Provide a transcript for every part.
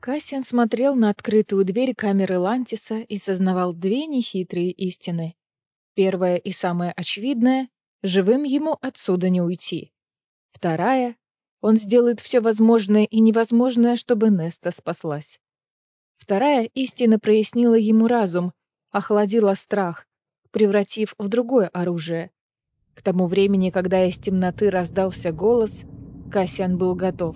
Кассиан смотрел на открытую дверь камеры Лантиса и сознавал две нехитрые истины. Первая и самая очевидная — живым ему отсюда не уйти. Вторая — он сделает все возможное и невозможное, чтобы Неста спаслась. Вторая истина прояснила ему разум, охладила страх, превратив в другое оружие. К тому времени, когда из темноты раздался голос, Кассиан был готов.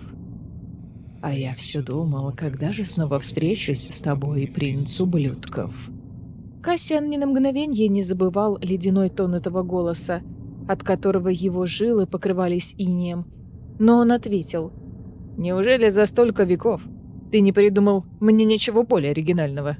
А я все думал, когда же снова встречусь с тобой, принц ублюдков. Кассиан ни на мгновенье не забывал ледяной тон этого голоса, от которого его жилы покрывались инеем. Но он ответил: «Неужели за столько веков ты не придумал мне ничего более оригинального?»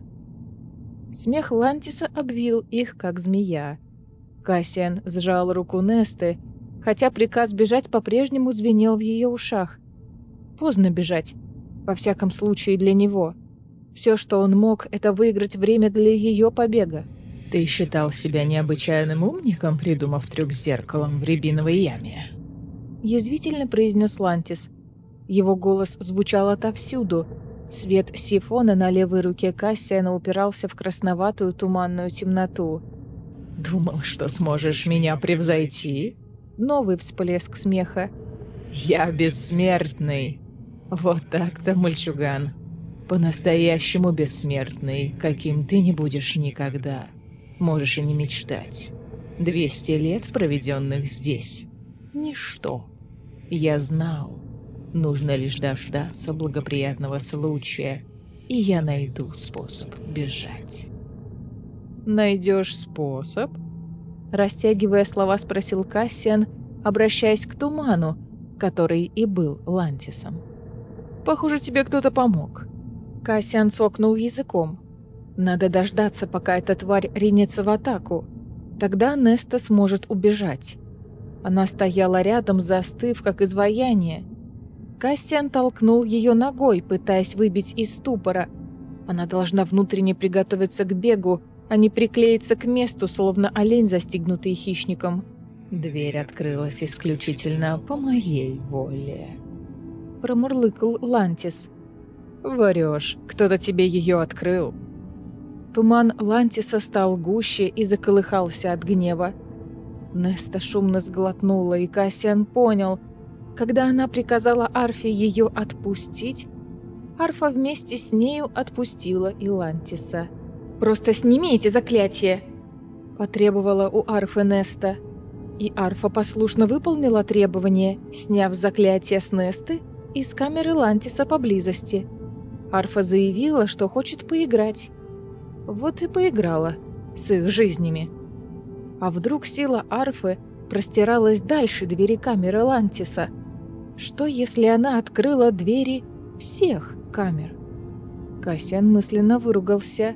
Смех Лантиса обвил их, как змея. Кассиан сжал руку Несты, хотя приказ бежать по-прежнему звенел в ее ушах. Поздно бежать, во всяком случае для него. Все, что он мог, это выиграть время для ее побега. Ты считал себя необычайным умником, придумав трюк с зеркалом в рябиновой яме? Язвительно произнес Лантис. Его голос звучал отовсюду. Свет сифона на левой руке Кассиана упирался в красноватую туманную темноту. Думал, что сможешь меня превзойти? Новый всплеск смеха. Я бессмертный. Вот так-то, мальчуган. По-настоящему бессмертный, каким ты не будешь никогда. Можешь и не мечтать. 200 лет, проведенных здесь. Ничто. Я знал. Нужно лишь дождаться благоприятного случая, и я найду способ бежать. «Найдешь способ?» Растягивая слова, спросил Кассиан, обращаясь к туману, который и был Лантисом. «Похоже, тебе кто-то помог». Кассиан цокнул языком. «Надо дождаться, пока эта тварь ринется в атаку. Тогда Неста сможет убежать». Она стояла рядом, застыв, как изваяние. Кассиан толкнул ее ногой, пытаясь выбить из ступора. Она должна внутренне приготовиться к бегу, а не приклеиться к месту, словно олень, застигнутый хищником. Дверь открылась исключительно по моей воле. Промурлыкал Лантис. Врешь, кто-то тебе ее открыл. Туман Лантиса стал гуще и заколыхался от гнева. Неста шумно сглотнула, и Кассиан понял, когда она приказала Арфе ее отпустить, Арфа вместе с нею отпустила и Лантиса. «Просто сними эти заклятия!» – потребовала у Арфы Неста. И Арфа послушно выполнила требование, сняв заклятие с Несты и с камеры Лантиса поблизости. Арфа заявила, что хочет поиграть. Вот и поиграла с их жизнями. А вдруг сила Арфы простиралась дальше двери камеры Лантиса? Что, если она открыла двери всех камер? Кассиан мысленно выругался.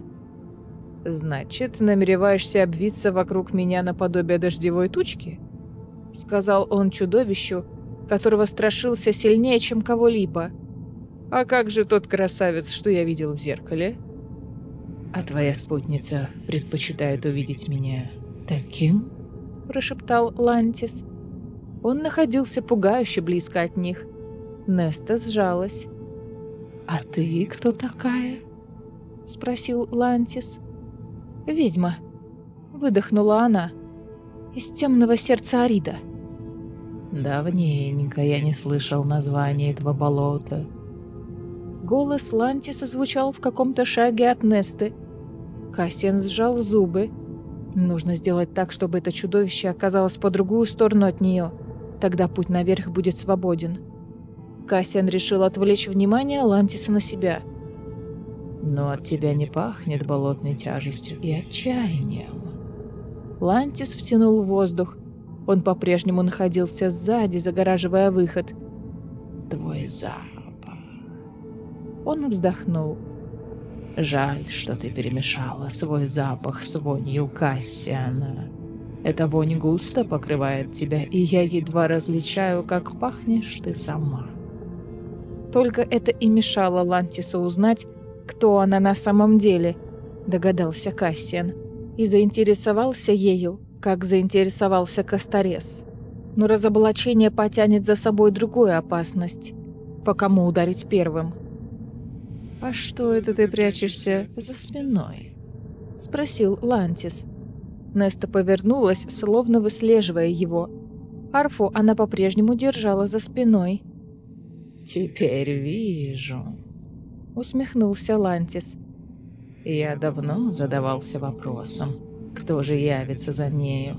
«Значит, намереваешься обвиться вокруг меня наподобие дождевой тучки?» — сказал он чудовищу, которого страшился сильнее, чем кого-либо. «А как же тот красавец, что я видел в зеркале?» «А твоя спутница предпочитает увидеть меня таким?» — прошептал Лантис. Он находился пугающе близко от них. Неста сжалась. «А ты кто такая?» — спросил Лантис. «Ведьма», — выдохнула она, — «из темного сердца Арида». «Давненько я не слышал названия этого болота». Голос Лантиса звучал в каком-то шаге от Несты. Кассиан сжал зубы. Нужно сделать так, чтобы это чудовище оказалось по другую сторону от нее. Тогда путь наверх будет свободен. Кассиан решил отвлечь внимание Лантиса на себя. «Но от тебя не пахнет болотной тяжестью и отчаянием». Лантис втянул воздух. Он по-прежнему находился сзади, загораживая выход. «Твой запах». Он вздохнул. «Жаль, что ты перемешала свой запах с вонью Кассиана. Эта вонь густо покрывает тебя, и я едва различаю, как пахнешь ты сама». Только это и мешало Лантису узнать, кто она на самом деле, догадался Кассиан, и заинтересовался ею, как заинтересовался Касторес. Но разоблачение потянет за собой другую опасность. По кому ударить первым? «А что это ты прячешься за спиной?» — спросил Лантис. Неста повернулась, словно выслеживая его. Арфу она по-прежнему держала за спиной. «Теперь вижу», — усмехнулся Лантис. «Я давно задавался вопросом, кто же явится за нею.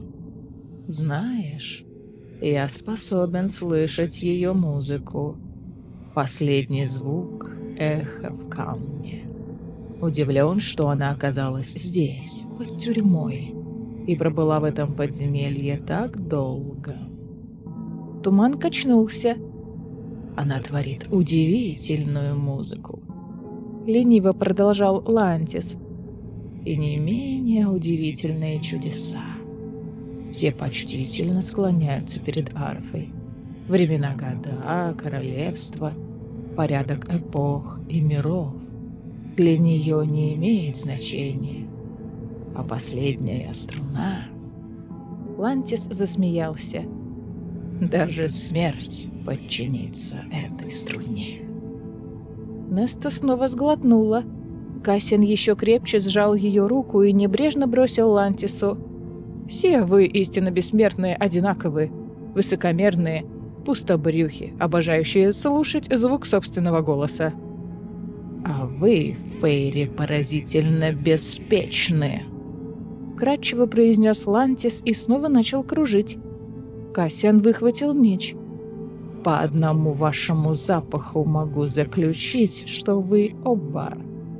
Знаешь, я способен слышать ее музыку. Последний звук — эхо в камне. Удивлен, что она оказалась здесь, под тюрьмой, и пробыла в этом подземелье так долго». Туман качнулся. «Она творит удивительную музыку. Лениво продолжал Лантис. И не менее удивительные чудеса. Все почтительно склоняются перед арфой. Времена года, королевства, порядок эпох и миров для нее не имеет значения. А последняя струна... Лантис засмеялся. Даже смерть подчинится этой струне. Неста снова сглотнула. Кассиан еще крепче сжал ее руку и небрежно бросил Лантису. «Все вы, истинно бессмертные, одинаковы, высокомерные, пустобрюхи, обожающие слушать звук собственного голоса». А вы, Фейри, поразительно беспечны. Вкратчиво произнес Лантис и снова начал кружить. Кассиан выхватил меч. По одному вашему запаху могу заключить, что вы оба.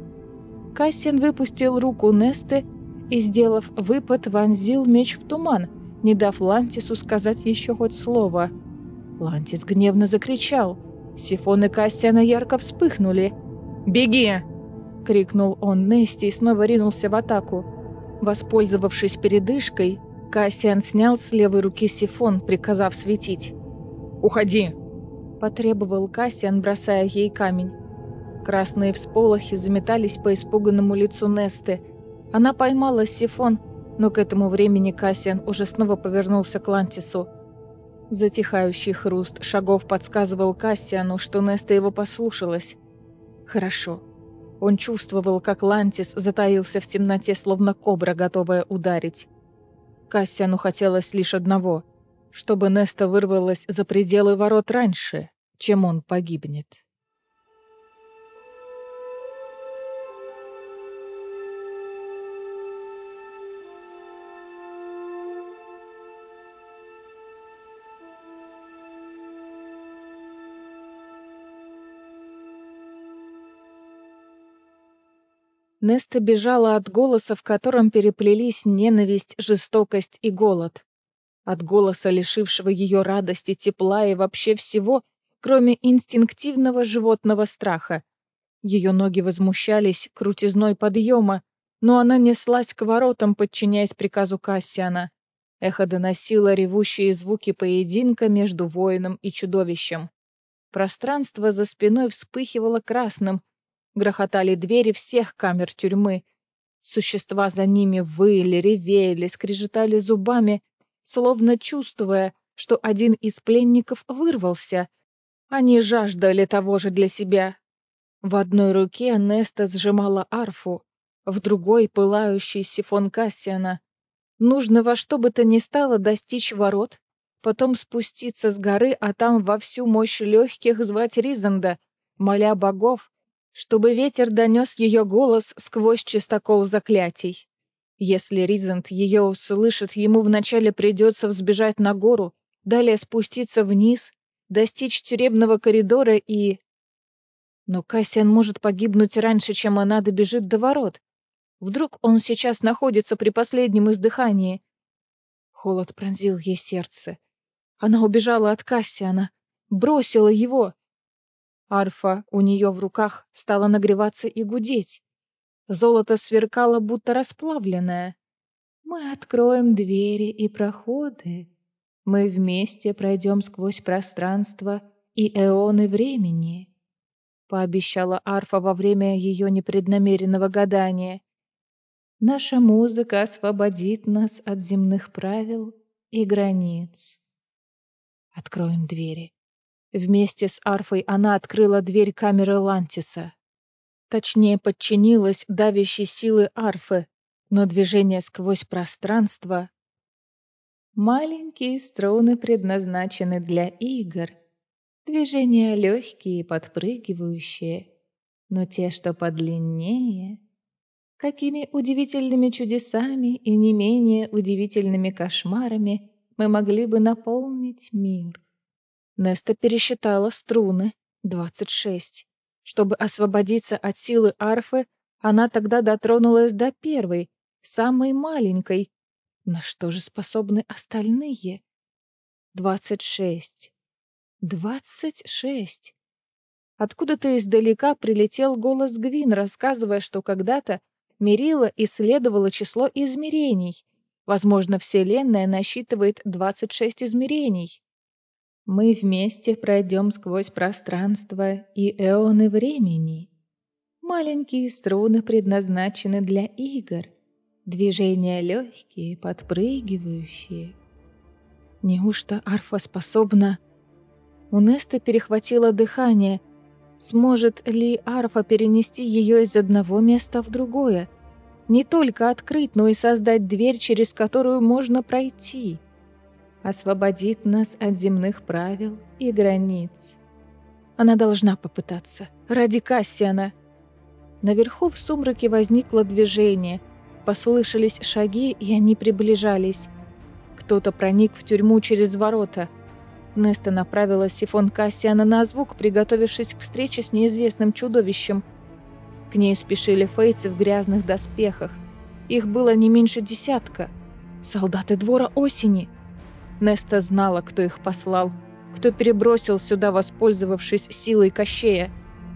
Кассиан выпустил руку Несты и, сделав выпад, вонзил меч в туман, не дав Лантису сказать еще хоть слово. Лантис гневно закричал. Сифон и Кассиана ярко вспыхнули. «Беги!» — крикнул он Несте и снова ринулся в атаку. Воспользовавшись передышкой, Кассиан снял с левой руки сифон, приказав светить. «Уходи!» — потребовал Кассиан, бросая ей камень. Красные всполохи заметались по испуганному лицу Несты. Она поймала сифон, но к этому времени Кассиан уже снова повернулся к Лантису. Затихающий хруст шагов подсказывал Кассиану, что Неста его послушалась. Хорошо. Он чувствовал, как Лантис затаился в темноте, словно кобра, готовая ударить. Кассиану хотелось лишь одного — чтобы Неста вырвалась за пределы ворот раньше, чем он погибнет. Неста бежала от голоса, в котором переплелись ненависть, жестокость и голод. От голоса, лишившего ее радости, тепла и вообще всего, кроме инстинктивного животного страха. Ее ноги возмущались крутизной подъема, но она неслась к воротам, подчиняясь приказу Кассиана. Эхо доносило ревущие звуки поединка между воином и чудовищем. Пространство за спиной вспыхивало красным, грохотали двери всех камер тюрьмы. Существа за ними выли, ревели, скрежетали зубами, словно чувствуя, что один из пленников вырвался. Они жаждали того же для себя. В одной руке Неста сжимала арфу, в другой — пылающий сифон Кассиана. Нужно во что бы то ни стало достичь ворот, потом спуститься с горы, а там во всю мощь легких звать Ризанда, моля богов, чтобы ветер донес ее голос сквозь чистокол заклятий. Если Ризанд ее услышит, ему вначале придется взбежать на гору, далее спуститься вниз, достичь тюремного коридора и... Но Кассиан может погибнуть раньше, чем она добежит до ворот. Вдруг он сейчас находится при последнем издыхании. Холод пронзил ей сердце. Она убежала от Кассиана, бросила его. Арфа у нее в руках стала нагреваться и гудеть. Золото сверкало, будто расплавленное. «Мы откроем двери и проходы. Мы вместе пройдем сквозь пространство и эоны времени», — пообещала арфа во время ее непреднамеренного гадания. «Наша музыка освободит нас от земных правил и границ». «Откроем двери». Вместе с арфой она открыла дверь камеры Лантиса. Точнее, подчинилась давящей силы арфы, но движение сквозь пространство... Маленькие струны предназначены для игр. Движения легкие и подпрыгивающие, но те, что подлиннее... Какими удивительными чудесами и не менее удивительными кошмарами мы могли бы наполнить мир. Неста пересчитала струны. 26. Чтобы освободиться от силы арфы, она тогда дотронулась до первой, самой маленькой. На что же способны остальные? 26. 26. Откуда-то издалека прилетел голос Гвин, рассказывая, что когда-то Мерила исследовала число измерений. Возможно, Вселенная насчитывает 26 измерений. Мы вместе пройдем сквозь пространство и эоны времени. Маленькие струны предназначены для игр. Движения легкие, подпрыгивающие. Неужто арфа способна... У Несты перехватило дыхание. Сможет ли арфа перенести ее из одного места в другое? Не только открыть, но и создать дверь, через которую можно пройти. Освободит нас от земных правил и границ. Она должна попытаться. Ради Кассиана. Наверху в сумраке возникло движение. Послышались шаги, и они приближались. Кто-то проник в тюрьму через ворота. Неста направила сифон Кассиана на звук, приготовившись к встрече с неизвестным чудовищем. К ней спешили фейцы в грязных доспехах. Их было не меньше десятка. Солдаты двора осени. Неста знала, кто их послал, кто перебросил сюда, воспользовавшись силой Кощея.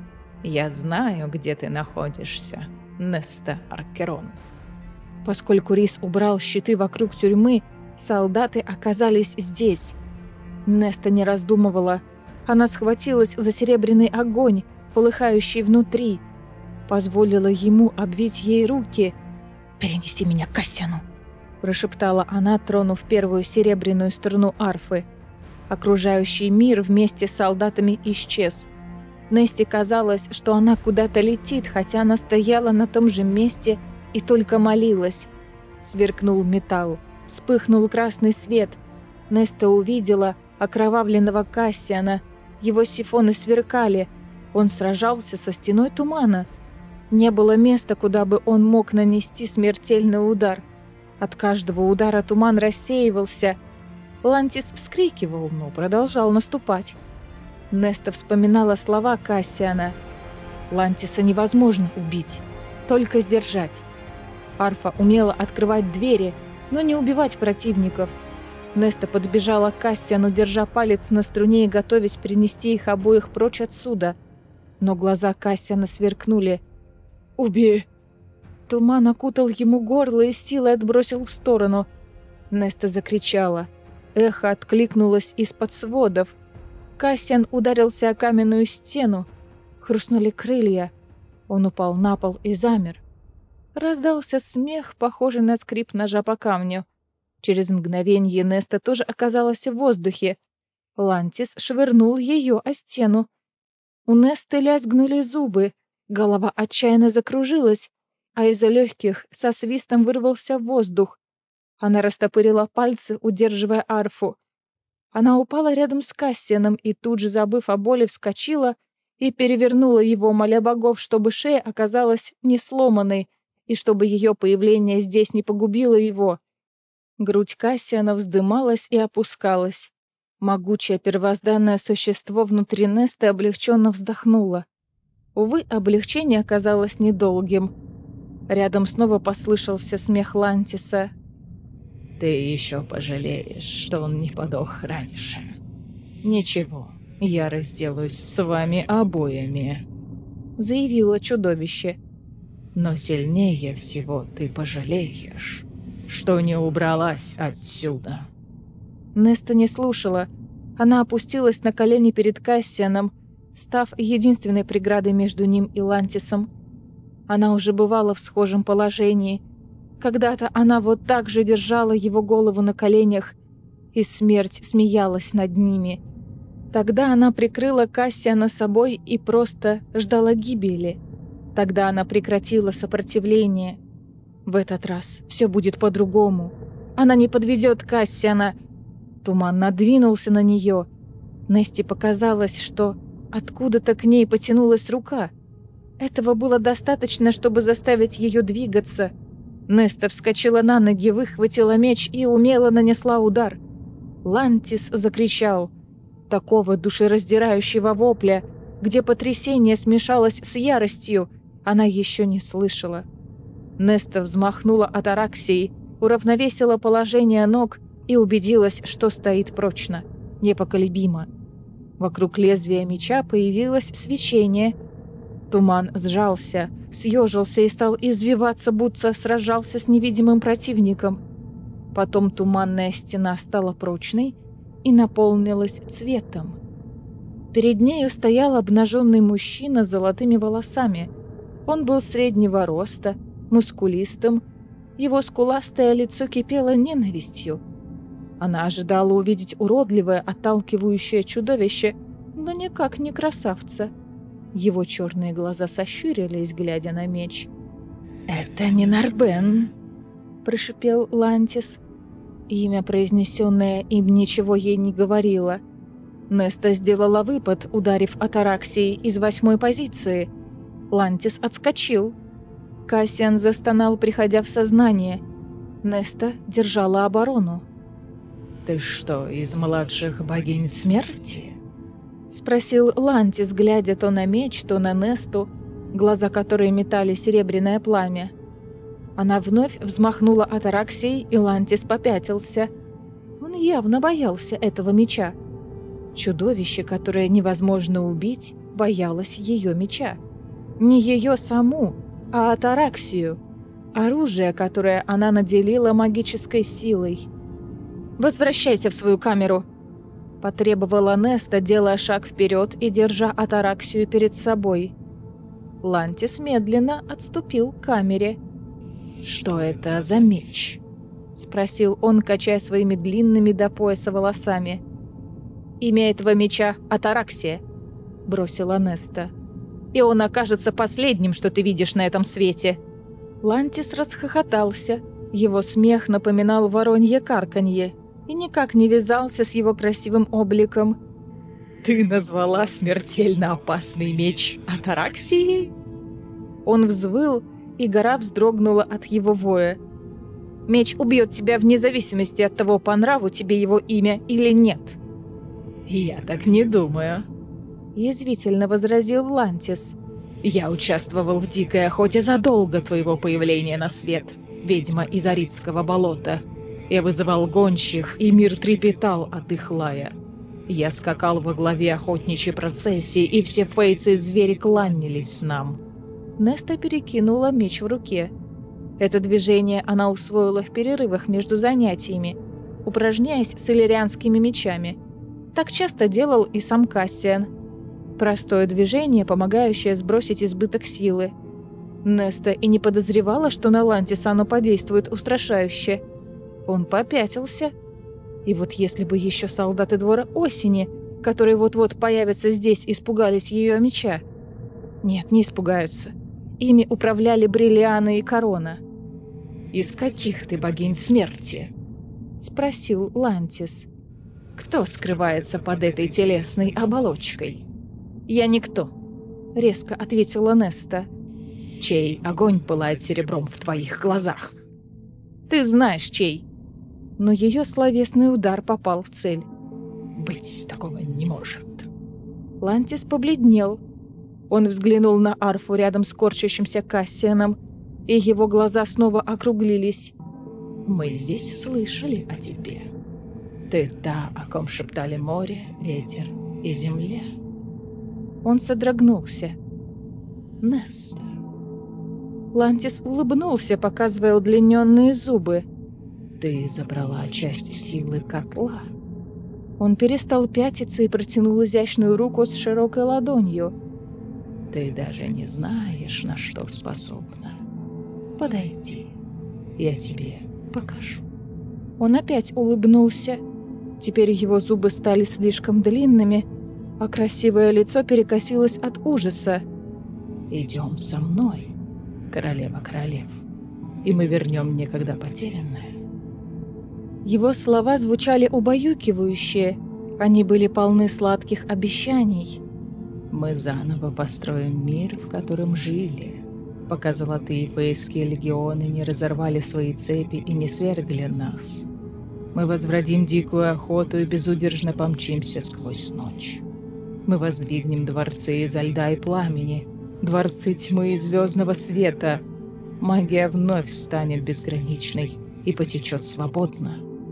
«Я знаю, где ты находишься, Неста Аркерон». Поскольку Рис убрал щиты вокруг тюрьмы, солдаты оказались здесь. Неста не раздумывала. Она схватилась за серебряный огонь, полыхающий внутри. Позволила ему обвить ей руки. «Перенеси меня к Кассиану!» прошептала она, тронув первую серебряную струну арфы. Окружающий мир вместе с солдатами исчез. Несте казалось, что она куда-то летит, хотя она стояла на том же месте и только молилась. Сверкнул металл, вспыхнул красный свет. Неста увидела окровавленного Кассиана. Его сифоны сверкали. Он сражался со стеной тумана. Не было места, куда бы он мог нанести смертельный удар. От каждого удара туман рассеивался. Лантис вскрикивал, но продолжал наступать. Неста вспоминала слова Кассиана. Лантиса невозможно убить, только сдержать. Арфа умела открывать двери, но не убивать противников. Неста подбежала к Кассиану, держа палец на струне и готовясь перенести их обоих прочь отсюда. Но глаза Кассиана сверкнули. «Убей!» Туман окутал ему горло и силой отбросил в сторону. Неста закричала. Эхо откликнулось из-под сводов. Кассиан ударился о каменную стену. Хрустнули крылья. Он упал на пол и замер. Раздался смех, похожий на скрип ножа по камню. Через мгновение Неста тоже оказалась в воздухе. Лантис швырнул ее о стену. У Несты лязгнули зубы, голова отчаянно закружилась, а из-за легких со свистом вырвался воздух. Она растопырила пальцы, удерживая арфу. Она упала рядом с Кассианом и тут же, забыв о боли, вскочила и перевернула его, моля богов, чтобы шея оказалась не сломанной и чтобы ее появление здесь не погубило его. Грудь Кассиана вздымалась и опускалась. Могучее первозданное существо внутри Несты облегченно вздохнуло. Увы, облегчение оказалось недолгим. Рядом снова послышался смех Лантиса. «Ты еще пожалеешь, что он не подох раньше. Ничего, я разделаюсь с вами обоими», — заявило чудовище. «но сильнее всего ты пожалеешь, что не убралась отсюда». Неста не слушала. Она опустилась на колени перед Кассианом, став единственной преградой между ним и Лантисом. Она уже бывала в схожем положении. Когда-то она вот так же держала его голову на коленях, и смерть смеялась над ними. Тогда она прикрыла Кассиана собой и просто ждала гибели. Тогда она прекратила сопротивление. В этот раз все будет по-другому. Она не подведет Кассиана. Туман надвинулся на нее. Несте показалось, что откуда-то к ней потянулась рука. Этого было достаточно, чтобы заставить ее двигаться. Неста вскочила на ноги, выхватила меч и умело нанесла удар. Лантис закричал. Такого душераздирающего вопля, где потрясение смешалось с яростью, она еще не слышала. Неста взмахнула атараксией, уравновесила положение ног и убедилась, что стоит прочно, непоколебимо. Вокруг лезвия меча появилось свечение. Туман сжался, съежился и стал извиваться, будто сражался с невидимым противником. Потом туманная стена стала прочной и наполнилась цветом. Перед нею стоял обнаженный мужчина с золотыми волосами. Он был среднего роста, мускулистым. Его скуластое лицо кипело ненавистью. Она ожидала увидеть уродливое, отталкивающее чудовище, но никак не красавца. Его черные глаза сощурились, глядя на меч. «Это не Нарбен», — прошипел Лантис. Имя, произнесенное им, ничего ей не говорило. Неста сделала выпад, ударив атараксией из 8-й позиции. Лантис отскочил. Кассиан застонал, приходя в сознание. Неста держала оборону. «Ты что, из младших богинь смерти?» — спросил Лантис, глядя то на меч, то на Несту, глаза которой метали серебряное пламя. Она вновь взмахнула атараксией, и Лантис попятился. Он явно боялся этого меча. Чудовище, которое невозможно убить, боялось ее меча. Не ее саму, а атараксию, оружие, которое она наделила магической силой. «Возвращайся в свою камеру!» — потребовала Неста, делая шаг вперед и держа атараксию перед собой. Лантис медленно отступил к камере. «Что это за меч?» — спросил он, качая своими длинными до пояса волосами. «Имя этого меча — Атараксия», — бросила Неста. «И он окажется последним, что ты видишь на этом свете». Лантис расхохотался. Его смех напоминал воронье карканье и никак не вязался с его красивым обликом. «Ты назвала смертельно опасный меч Атараксией?» Он взвыл, и гора вздрогнула от его воя. «Меч убьет тебя вне зависимости от того, по нраву тебе его имя или нет». «Я так не думаю», — язвительно возразил Лантис. «Я участвовал в дикой охоте задолго твоего появления на свет, ведьма из Аридского болота. Я вызывал гончих, и мир трепетал от их лая. Я скакал во главе охотничьей процессии, и все фейцы и звери кланялись нам». Неста перекинула меч в руке. Это движение она усвоила в перерывах между занятиями, упражняясь с иллирианскими мечами. Так часто делал и сам Кассиан. Простое движение, помогающее сбросить избыток силы. Неста и не подозревала, что на Лантиса оно подействует устрашающе. Он попятился. И вот если бы еще солдаты двора осени, которые вот-вот появятся здесь, испугались ее меча. Нет, не испугаются. Ими управляли Бриллиана и Корона. «Из каких ты богинь смерти?» — спросил Лантис. «Кто скрывается под этой телесной оболочкой?» «Я никто», — резко ответила Неста. «Чей огонь пылает серебром в твоих глазах?» «Ты знаешь, чей». Но ее словесный удар попал в цель. «Быть такого не может». Лантис побледнел. Он взглянул на арфу рядом с корчащимся Кассианом, и его глаза снова округлились. «Мы здесь слышали о тебе. Ты та, о ком шептали море, ветер и земля». Он содрогнулся. «Неста». Лантис улыбнулся, показывая удлиненные зубы. «Ты забрала часть силы котла». Он перестал пятиться и протянул изящную руку с широкой ладонью. «Ты даже не знаешь, на что способна. Подойди, я тебе покажу». Он опять улыбнулся. Теперь его зубы стали слишком длинными, а красивое лицо перекосилось от ужаса. Идем со мной, королева королев, и мы вернем некогда потерянное. Его слова звучали убаюкивающе, они были полны сладких обещаний. Мы заново построим мир, в котором жили, пока золотые фейские легионы не разорвали свои цепи и не свергли нас. Мы возвратим дикую охоту и безудержно помчимся сквозь ночь. Мы воздвигнем дворцы изо льда и пламени, дворцы тьмы и звездного света. Магия вновь станет безграничной и потечет свободно.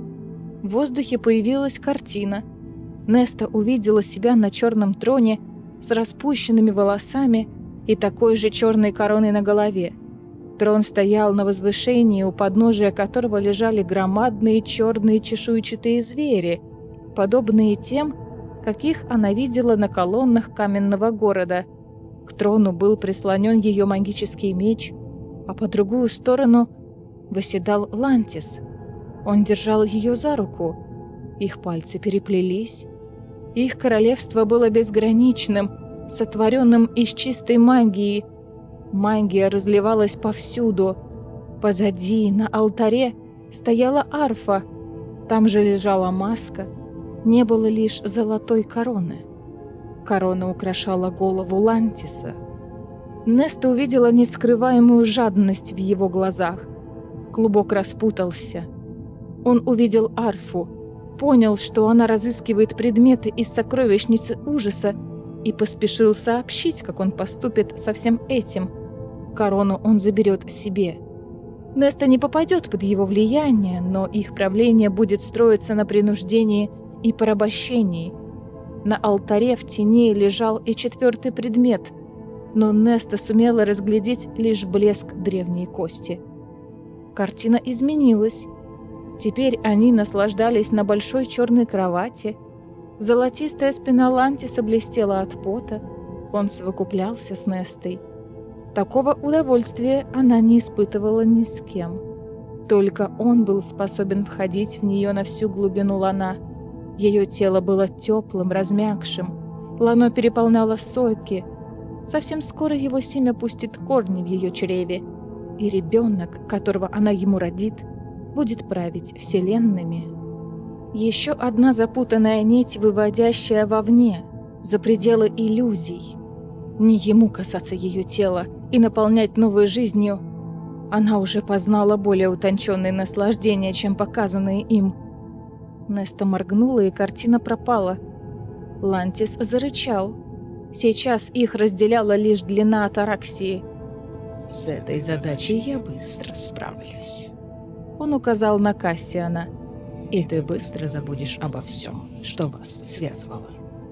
В воздухе появилась картина. Неста увидела себя на черном троне с распущенными волосами и такой же черной короной на голове. Трон стоял на возвышении, у подножия которого лежали громадные черные чешуйчатые звери, подобные тем, каких она видела на колоннах каменного города. К трону был прислонен ее магический меч, а по другую сторону восседал Лантис. Он держал ее за руку. Их пальцы переплелись. Их королевство было безграничным, сотворенным из чистой магии. Магия разливалась повсюду. Позади, на алтаре, стояла арфа. Там же лежала маска. Не было лишь золотой короны. Корона украшала голову Лантиса. Неста увидела нескрываемую жадность в его глазах. Клубок распутался. Он увидел арфу, понял, что она разыскивает предметы из сокровищницы ужаса, и поспешил сообщить, как он поступит со всем этим. Корону он заберет себе. Неста не попадет под его влияние, но их правление будет строиться на принуждении и порабощении. На алтаре в тени лежал и четвертый предмет, но Неста сумела разглядеть лишь блеск древней кости. Картина изменилась. Теперь они наслаждались на большой черной кровати. Золотистая спина Лантиса блестела от пота. Он совокуплялся с Нестой. Такого удовольствия она не испытывала ни с кем. Только он был способен входить в нее на всю глубину лона. Ее тело было теплым, размягшим. Лано переполняло соки. Совсем скоро его семя пустит корни в ее чреве, и ребенок, которого она ему родит, будет править вселенными. Еще одна запутанная нить, выводящая вовне, за пределы иллюзий. Не ему касаться ее тела и наполнять новой жизнью. Она уже познала более утонченные наслаждения, чем показанные им. Неста моргнула, и картина пропала. Лантис зарычал. Сейчас их разделяла лишь длина атараксии. С этой задачей я быстро справлюсь. Он указал на Кассиана. И ты быстро забудешь обо всем, что вас связывало.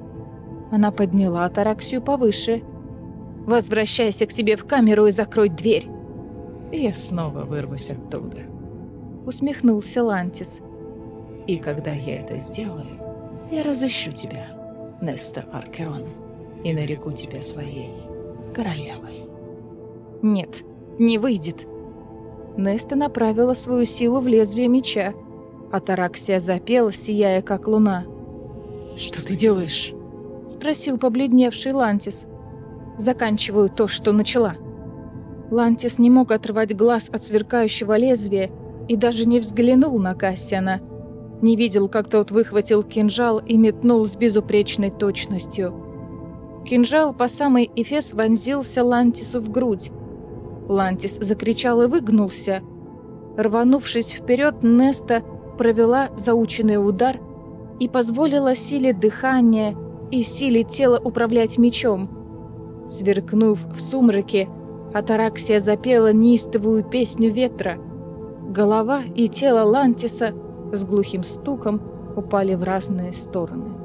Она подняла атараксию повыше. «Возвращайся к себе в камеру и закрой дверь!» И я снова вырвусь оттуда. Усмехнулся Лантис. И когда я это сделаю, я разыщу тебя, Неста Аркерон, и нареку тебя своей королевой. «Нет, не выйдет!» Неста направила свою силу в лезвие меча. Атараксия запела, сияя как луна. «Что ты делаешь?» — спросил побледневший Лантис. «Заканчиваю то, что начала». Лантис не мог отрывать глаз от сверкающего лезвия и даже не взглянул на Кассиана. Не видел, как тот выхватил кинжал и метнул с безупречной точностью. Кинжал по самый эфес вонзился Лантису в грудь. Лантис закричал и выгнулся. Рванувшись вперед, Неста провела заученный удар и позволила силе дыхания и силе тела управлять мечом. Сверкнув в сумраке, атараксия запела неистовую песню ветра. Голова и тело Лантиса с глухим стуком упали в разные стороны.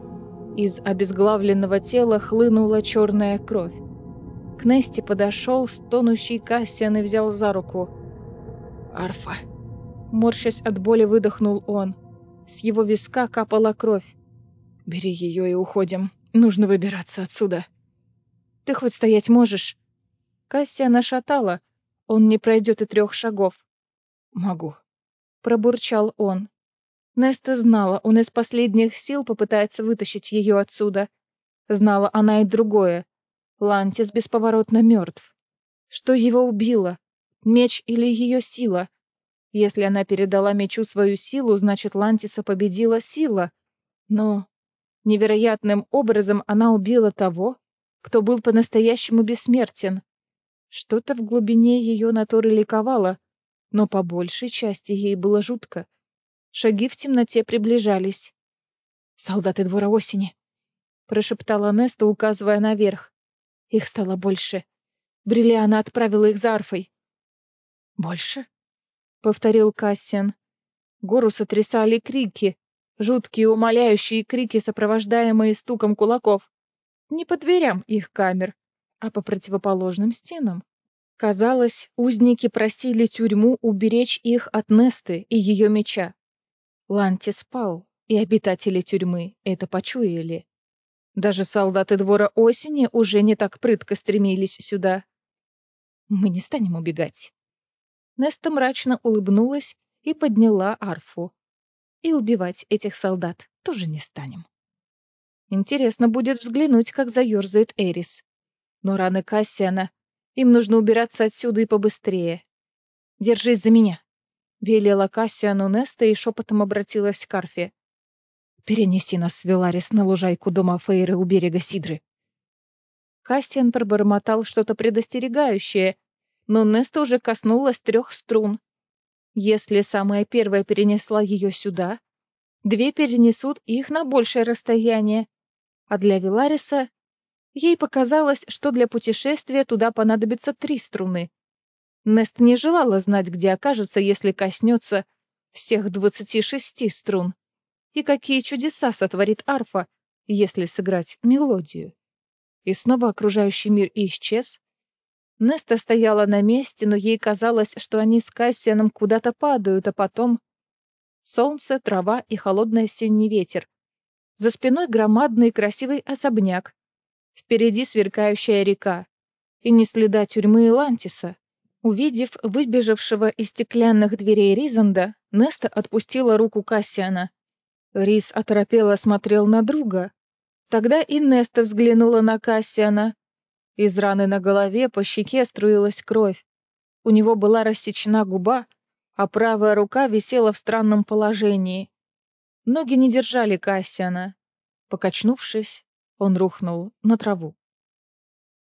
Из обезглавленного тела хлынула черная кровь. К Несте подошел стонущий Кассиан и взял за руку. «Арфа!» Морщась от боли, выдохнул он. С его виска капала кровь. «Бери ее и уходим. Нужно выбираться отсюда». «Ты хоть стоять можешь?» Кассиана шатала. Он не пройдет и 3 шагов. «Могу», — пробурчал он. Неста знала, он из последних сил попытается вытащить ее отсюда. Знала она и другое. Лантис бесповоротно мертв. Что его убило? Меч или ее сила? Если она передала мечу свою силу, значит, Лантиса победила сила. Но невероятным образом она убила того, кто был по-настоящему бессмертен. Что-то в глубине ее натуры ликовало, но по большей части ей было жутко. Шаги в темноте приближались. «Солдаты двора осени!» — прошептала Неста, указывая наверх. Их стало больше. Бриллиана отправила их за Арфой. «Больше?» — повторил Кассиан. Гору сотрясали крики, жуткие умоляющие крики, сопровождаемые стуком кулаков. Не по дверям их камер, а по противоположным стенам. Казалось, узники просили тюрьму уберечь их от Несты и ее меча. Ланти спал, и обитатели тюрьмы это почуяли. Даже солдаты двора осени уже не так прытко стремились сюда. «Мы не станем убегать». Неста мрачно улыбнулась и подняла арфу. «И убивать этих солдат тоже не станем». Интересно будет взглянуть, как заерзает Эрис. Но раны Кассиана. Им нужно убираться отсюда и побыстрее. «Держись за меня», — велела Кассиану Неста и шепотом обратилась к Арфе. «Перенеси нас с Веларис на лужайку дома Фейры у берега Сидры». Кассиан пробормотал что-то предостерегающее, но Неста уже коснулась 3 струн. Если самая первая перенесла ее сюда, 2 перенесут их на большее расстояние, а для Велариса ей показалось, что для путешествия туда понадобится 3 струны. Нест не желала знать, где окажется, если коснется всех 26 струн, и какие чудеса сотворит арфа, если сыграть мелодию. И снова окружающий мир исчез. Неста стояла на месте, но ей казалось, что они с Кассианом куда-то падают, а потом солнце, трава и холодный осенний ветер. За спиной громадный красивый особняк. Впереди сверкающая река. И не следа тюрьмы Лантиса. Увидев выбежавшего из стеклянных дверей Ризанда, Неста отпустила руку Кассиана. Риз оторопело смотрел на друга. Тогда и Неста взглянула на Кассиана. Из раны на голове по щеке струилась кровь. У него была рассечена губа, а правая рука висела в странном положении. Ноги не держали Кассиана. Покачнувшись, он рухнул на траву.